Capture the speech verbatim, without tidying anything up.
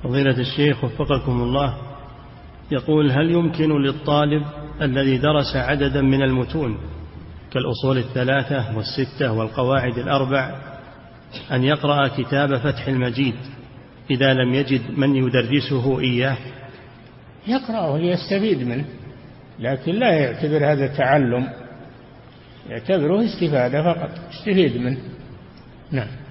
فضيلة الشيخ وفقكم الله، يقول: هل يمكن للطالب الذي درس عددا من المتون كالأصول الثلاثة والستة والقواعد الأربع أن يقرأ كتاب فتح المجيد إذا لم يجد من يدرسه إياه؟ يقرأه ليستفيد منه، لكن لا يعتبر هذا تعلم، يعتبره استفادة فقط، يستفيد منه. نعم.